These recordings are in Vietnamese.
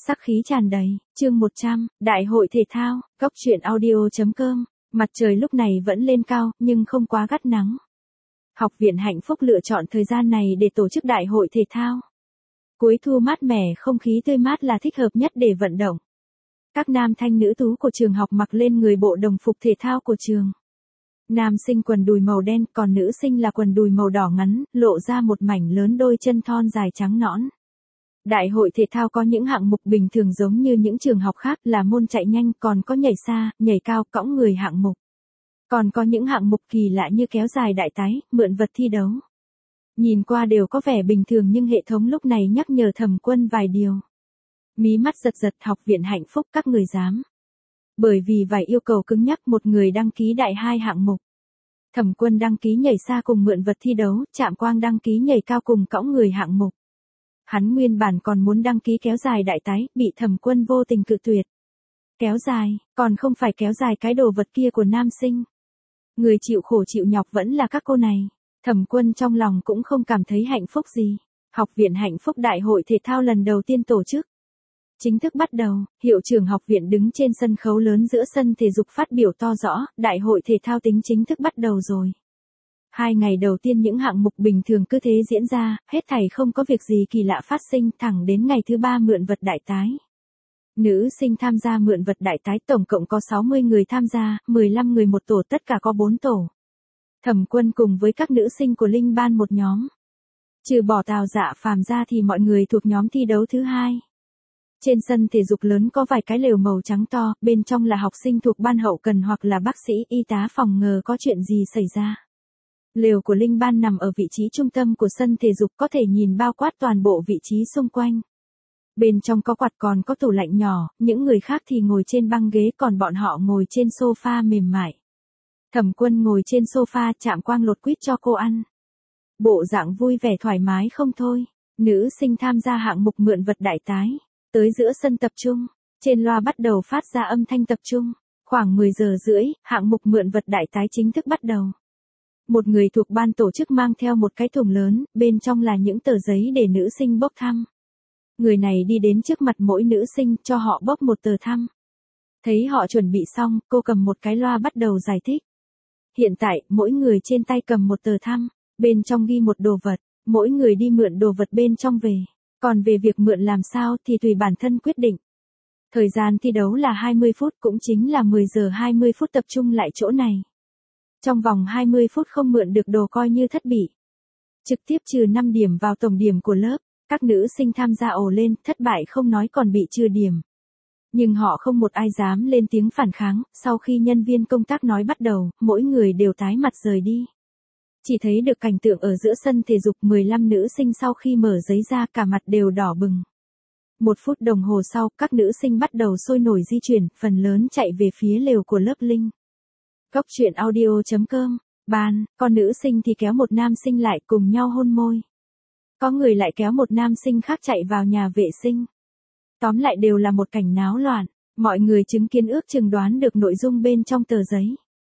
Sắc khí tràn đầy, chương 100, Đại hội thể thao, góc truyện audio.com. Mặt trời lúc này vẫn lên cao, nhưng không quá gắt nắng. Học viện Hạnh Phúc lựa chọn thời gian này để tổ chức đại hội thể thao. Cuối thu mát mẻ, không khí tươi mát là thích hợp nhất để vận động. Các nam thanh nữ tú của trường học mặc lên người bộ đồng phục thể thao của trường. Nam sinh quần đùi màu đen, còn nữ sinh là quần đùi màu đỏ ngắn, lộ ra một mảnh lớn đôi chân thon dài trắng nõn. Đại hội thể thao có những hạng mục bình thường giống như những trường học khác là môn chạy nhanh, còn có nhảy xa, nhảy cao, cõng người hạng mục. Còn có những hạng mục kỳ lạ như kéo dài đại tái, mượn vật thi đấu. Nhìn qua đều có vẻ bình thường nhưng hệ thống lúc này nhắc nhở Thẩm Quân vài điều. Mí mắt giật giật, Học viện Hạnh Phúc các người dám. Bởi vì vài yêu cầu cứng nhắc, một người đăng ký đại 2 hạng mục. Thẩm Quân đăng ký nhảy xa cùng mượn vật thi đấu, Trạm Quang đăng ký nhảy cao cùng cõng người hạng mục. Hắn nguyên bản còn muốn đăng ký kéo dài đại tái, bị Thẩm Quân vô tình cự tuyệt. Kéo dài, còn không phải kéo dài cái đồ vật kia của nam sinh. Người chịu khổ chịu nhọc vẫn là các cô này. Thẩm Quân trong lòng cũng không cảm thấy hạnh phúc gì. Học viện Hạnh Phúc đại hội thể thao lần đầu tiên tổ chức. Chính thức bắt đầu, hiệu trưởng học viện đứng trên sân khấu lớn giữa sân thể dục phát biểu to rõ, đại hội thể thao tính chính thức bắt đầu rồi. 2 ngày đầu tiên những hạng mục bình thường cứ thế diễn ra, hết thảy không có việc gì kỳ lạ phát sinh, thẳng đến ngày thứ 3 mượn vật đại tái. Nữ sinh tham gia mượn vật đại tái tổng cộng có 60 người tham gia, 15 người một tổ, tất cả có 4 tổ. Thẩm Quân cùng với các nữ sinh của Linh Ban một nhóm. Trừ bỏ Tào Dạ Phàm ra thì mọi người thuộc nhóm thi đấu thứ 2. Trên sân thể dục lớn có vài cái lều màu trắng to, bên trong là học sinh thuộc ban hậu cần hoặc là bác sĩ, y tá phòng ngừa có chuyện gì xảy ra. Lều của Linh Ban nằm ở vị trí trung tâm của sân thể dục, có thể nhìn bao quát toàn bộ vị trí xung quanh. Bên trong có quạt, còn có tủ lạnh nhỏ, những người khác thì ngồi trên băng ghế, còn bọn họ ngồi trên sofa mềm mại. Thẩm Quân ngồi trên sofa, Trạm Quang lột quýt cho cô ăn. Bộ dạng vui vẻ thoải mái không thôi. Nữ sinh tham gia hạng mục mượn vật đại tái. Tới giữa sân tập trung, trên loa bắt đầu phát ra âm thanh tập trung. Khoảng 10 giờ rưỡi, hạng mục mượn vật đại tái chính thức bắt đầu. Một người thuộc ban tổ chức mang theo một cái thùng lớn, bên trong là những tờ giấy để nữ sinh bốc thăm. Người này đi đến trước mặt mỗi nữ sinh, cho họ bốc một tờ thăm. Thấy họ chuẩn bị xong, cô cầm một cái loa bắt đầu giải thích. Hiện tại, mỗi người trên tay cầm một tờ thăm, bên trong ghi một đồ vật, mỗi người đi mượn đồ vật bên trong về. Còn về việc mượn làm sao thì tùy bản thân quyết định. Thời gian thi đấu là 20 phút, cũng chính là 10 giờ 20 phút tập trung lại chỗ này. Trong vòng 20 phút không mượn được đồ coi như thất bị. Trực tiếp trừ 5 điểm vào tổng điểm của lớp. Các nữ sinh tham gia ồ lên, thất bại không nói còn bị trừ điểm. Nhưng họ không một ai dám lên tiếng phản kháng, sau khi nhân viên công tác nói bắt đầu, mỗi người đều tái mặt rời đi. Chỉ thấy được cảnh tượng ở giữa sân thể dục, 15 nữ sinh sau khi mở giấy ra cả mặt đều đỏ bừng. 1 phút đồng hồ sau, các nữ sinh bắt đầu sôi nổi di chuyển, phần lớn chạy về phía lều của lớp Linh. Góc truyện audio.com, ban, con nữ sinh thì kéo một nam sinh lại cùng nhau hôn môi. Có người lại kéo một nam sinh khác chạy vào nhà vệ sinh. Tóm lại đều là một cảnh náo loạn, mọi người chứng kiến ước chừng đoán được nội dung bên trong tờ giấy.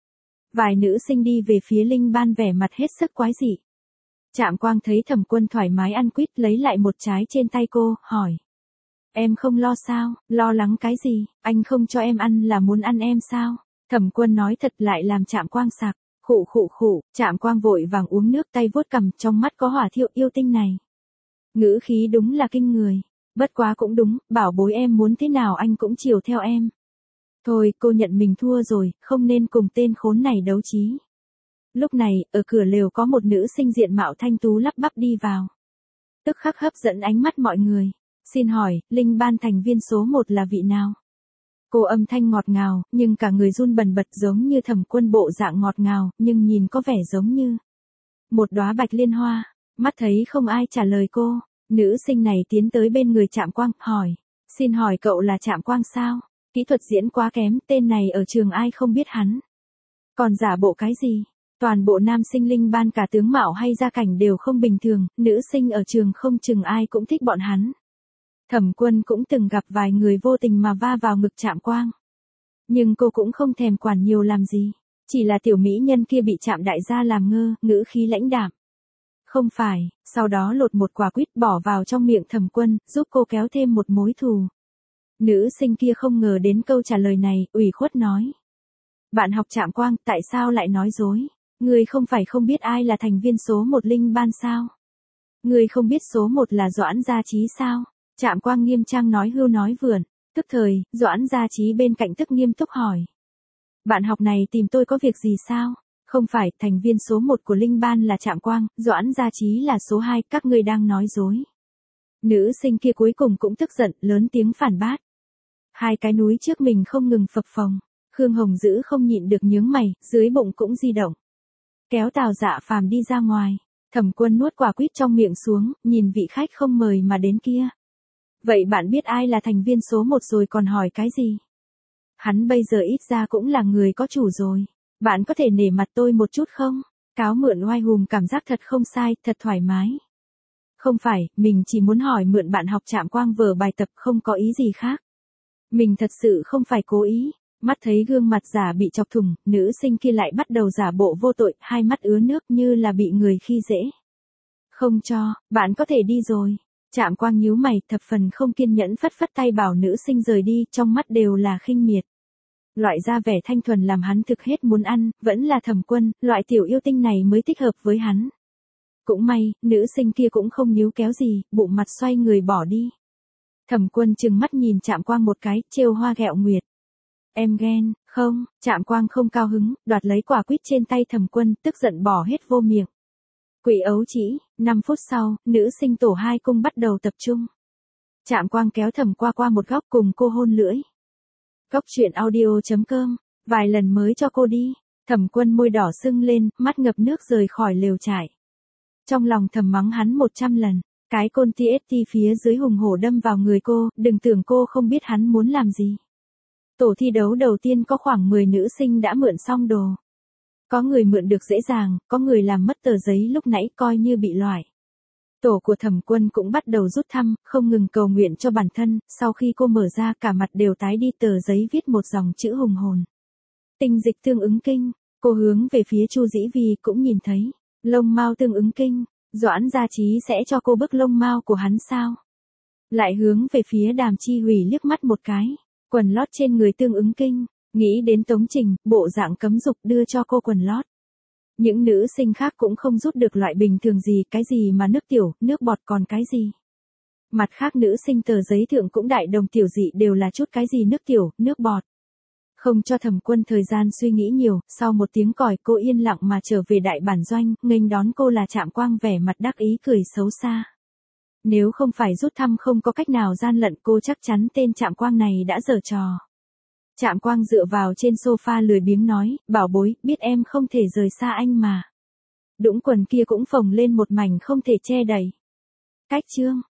Vài nữ sinh đi về phía Linh Ban vẻ mặt hết sức quái dị. Trạm Quang thấy Thẩm Quân thoải mái ăn quýt, lấy lại một trái trên tay cô, hỏi. Em không lo sao, lo lắng cái gì, anh không cho em ăn là muốn ăn em sao? Thẩm Quân nói thật lại làm Trạm Quang sặc, khụ, Trạm Quang vội vàng uống nước, tay vuốt cằm, trong mắt có hỏa thiêu yêu tinh này. Ngữ khí đúng là kinh người, bất quá cũng đúng, bảo bối em muốn thế nào anh cũng chiều theo em. Thôi, cô nhận mình thua rồi, không nên cùng tên khốn này đấu trí. Lúc này, ở cửa lều có một nữ sinh diện mạo thanh tú lắp bắp đi vào. Tức khắc hấp dẫn ánh mắt mọi người. Xin hỏi, Linh Ban thành viên số 1 là vị nào? Cô âm thanh ngọt ngào, nhưng cả người run bần bật giống như Thẩm Quân bộ dạng ngọt ngào, nhưng nhìn có vẻ giống như một đóa bạch liên hoa. Mắt thấy không ai trả lời cô, nữ sinh này tiến tới bên người Trạm Quang, hỏi. Xin hỏi cậu là Trạm Quang sao? Kỹ thuật diễn quá kém, tên này ở trường ai không biết hắn. Còn giả bộ cái gì? Toàn bộ nam sinh Linh Ban cả tướng mạo hay gia cảnh đều không bình thường, nữ sinh ở trường không chừng ai cũng thích bọn hắn. Thẩm Quân cũng từng gặp vài người vô tình mà va vào ngực Trạm Quang. Nhưng cô cũng không thèm quản nhiều làm gì. Chỉ là tiểu mỹ nhân kia bị Trạm đại gia làm ngơ, ngữ khí lãnh đạm. Không phải, sau đó lột một quả quýt bỏ vào trong miệng Thẩm Quân, giúp cô kéo thêm một mối thù. Nữ sinh kia không ngờ đến câu trả lời này, ủy khuất nói. Bạn học Trạm Quang, tại sao lại nói dối? Ngươi không phải không biết ai là thành viên số 1 Linh Ban sao? Ngươi không biết số 1 là Doãn Gia Chí sao? Trạm Quang nghiêm trang nói hưu nói vượn. Tức thời, Doãn Gia Chí bên cạnh tức nghiêm túc hỏi. Bạn học này tìm tôi có việc gì sao? Không phải, thành viên số 1 của Linh Ban là Trạm Quang, Doãn Gia Chí là số 2, các ngươi đang nói dối. Nữ sinh kia cuối cùng cũng tức giận, lớn tiếng phản bác. Hai cái núi trước mình không ngừng phập phồng. Khương Hồng Dữ không nhịn được nhướng mày, dưới bụng cũng di động. Kéo Tào Dạ Phàm đi ra ngoài. Thẩm Quân nuốt quả quýt trong miệng xuống, nhìn vị khách không mời mà đến kia. Vậy bạn biết ai là thành viên số 1 rồi còn hỏi cái gì? Hắn bây giờ ít ra cũng là người có chủ rồi. Bạn có thể nể mặt tôi một chút không? Cáo mượn oai hùng cảm giác thật không sai, thật thoải mái. Không phải, mình chỉ muốn hỏi mượn bạn học Trạm Quang vở bài tập, không có ý gì khác. Mình thật sự không phải cố ý. Mắt thấy gương mặt giả bị chọc thủng, nữ sinh kia lại bắt đầu giả bộ vô tội, hai mắt ứa nước như là bị người khi dễ. Không cho, bạn có thể đi rồi. Trạm Quang nhíu mày, thập phần không kiên nhẫn phất phất tay bảo nữ sinh rời đi, trong mắt đều là khinh miệt. Loại da vẻ thanh thuần làm hắn thực hết muốn ăn, vẫn là Thẩm Quân, loại tiểu yêu tinh này mới thích hợp với hắn. Cũng may, nữ sinh kia cũng không níu kéo gì, bụng mặt xoay người bỏ đi. Thẩm Quân trừng mắt nhìn Trạm Quang một cái, trêu hoa ghẹo nguyệt. Em ghen, không? Trạm Quang không cao hứng, đoạt lấy quả quýt trên tay Thẩm Quân, tức giận bỏ hết vô miệng. Quỷ ấu chỉ, 5 phút sau, nữ sinh tổ 2 cung bắt đầu tập trung. Trạm Quang kéo Thẩm qua một góc cùng cô hôn lưỡi. Góc truyện audio.com, vài lần mới cho cô đi. Thẩm Quân môi đỏ sưng lên, mắt ngập nước rời khỏi lều trại. Trong lòng thầm mắng hắn 100 lần, cái côn TST phía dưới hùng hổ đâm vào người cô, đừng tưởng cô không biết hắn muốn làm gì. Tổ thi đấu đầu tiên có khoảng 10 nữ sinh đã mượn xong đồ. Có người mượn được dễ dàng, có người làm mất tờ giấy lúc nãy coi như bị loại. Tổ của Thẩm Quân cũng bắt đầu rút thăm, không ngừng cầu nguyện cho bản thân, sau khi cô mở ra cả mặt đều tái đi, tờ giấy viết một dòng chữ hùng hồn. Tinh dịch tương ứng kinh, cô hướng về phía Chu Dĩ Vi cũng nhìn thấy, lông mao tương ứng kinh, Doãn Gia Chí sẽ cho cô bức lông mao của hắn sao? Lại hướng về phía Đàm Chi Hủy liếc mắt một cái, quần lót trên người tương ứng kinh, nghĩ đến Tống Trình, bộ dạng cấm dục đưa cho cô quần lót. Những nữ sinh khác cũng không rút được loại bình thường gì, cái gì mà nước tiểu, nước bọt còn cái gì. Mặt khác nữ sinh tờ giấy thượng cũng đại đồng tiểu dị đều là chút cái gì nước tiểu, nước bọt. Không cho Thẩm Quân thời gian suy nghĩ nhiều, sau một tiếng còi cô yên lặng mà trở về đại bản doanh, nghênh đón cô là Trạm Quang vẻ mặt đắc ý cười xấu xa. Nếu không phải rút thăm không có cách nào gian lận cô chắc chắn tên Trạm Quang này đã giở trò. Trạm Quang dựa vào trên sofa lười biếng nói, bảo bối, biết em không thể rời xa anh mà. Đũng quần kia cũng phồng lên một mảnh không thể che đậy. Cách chương.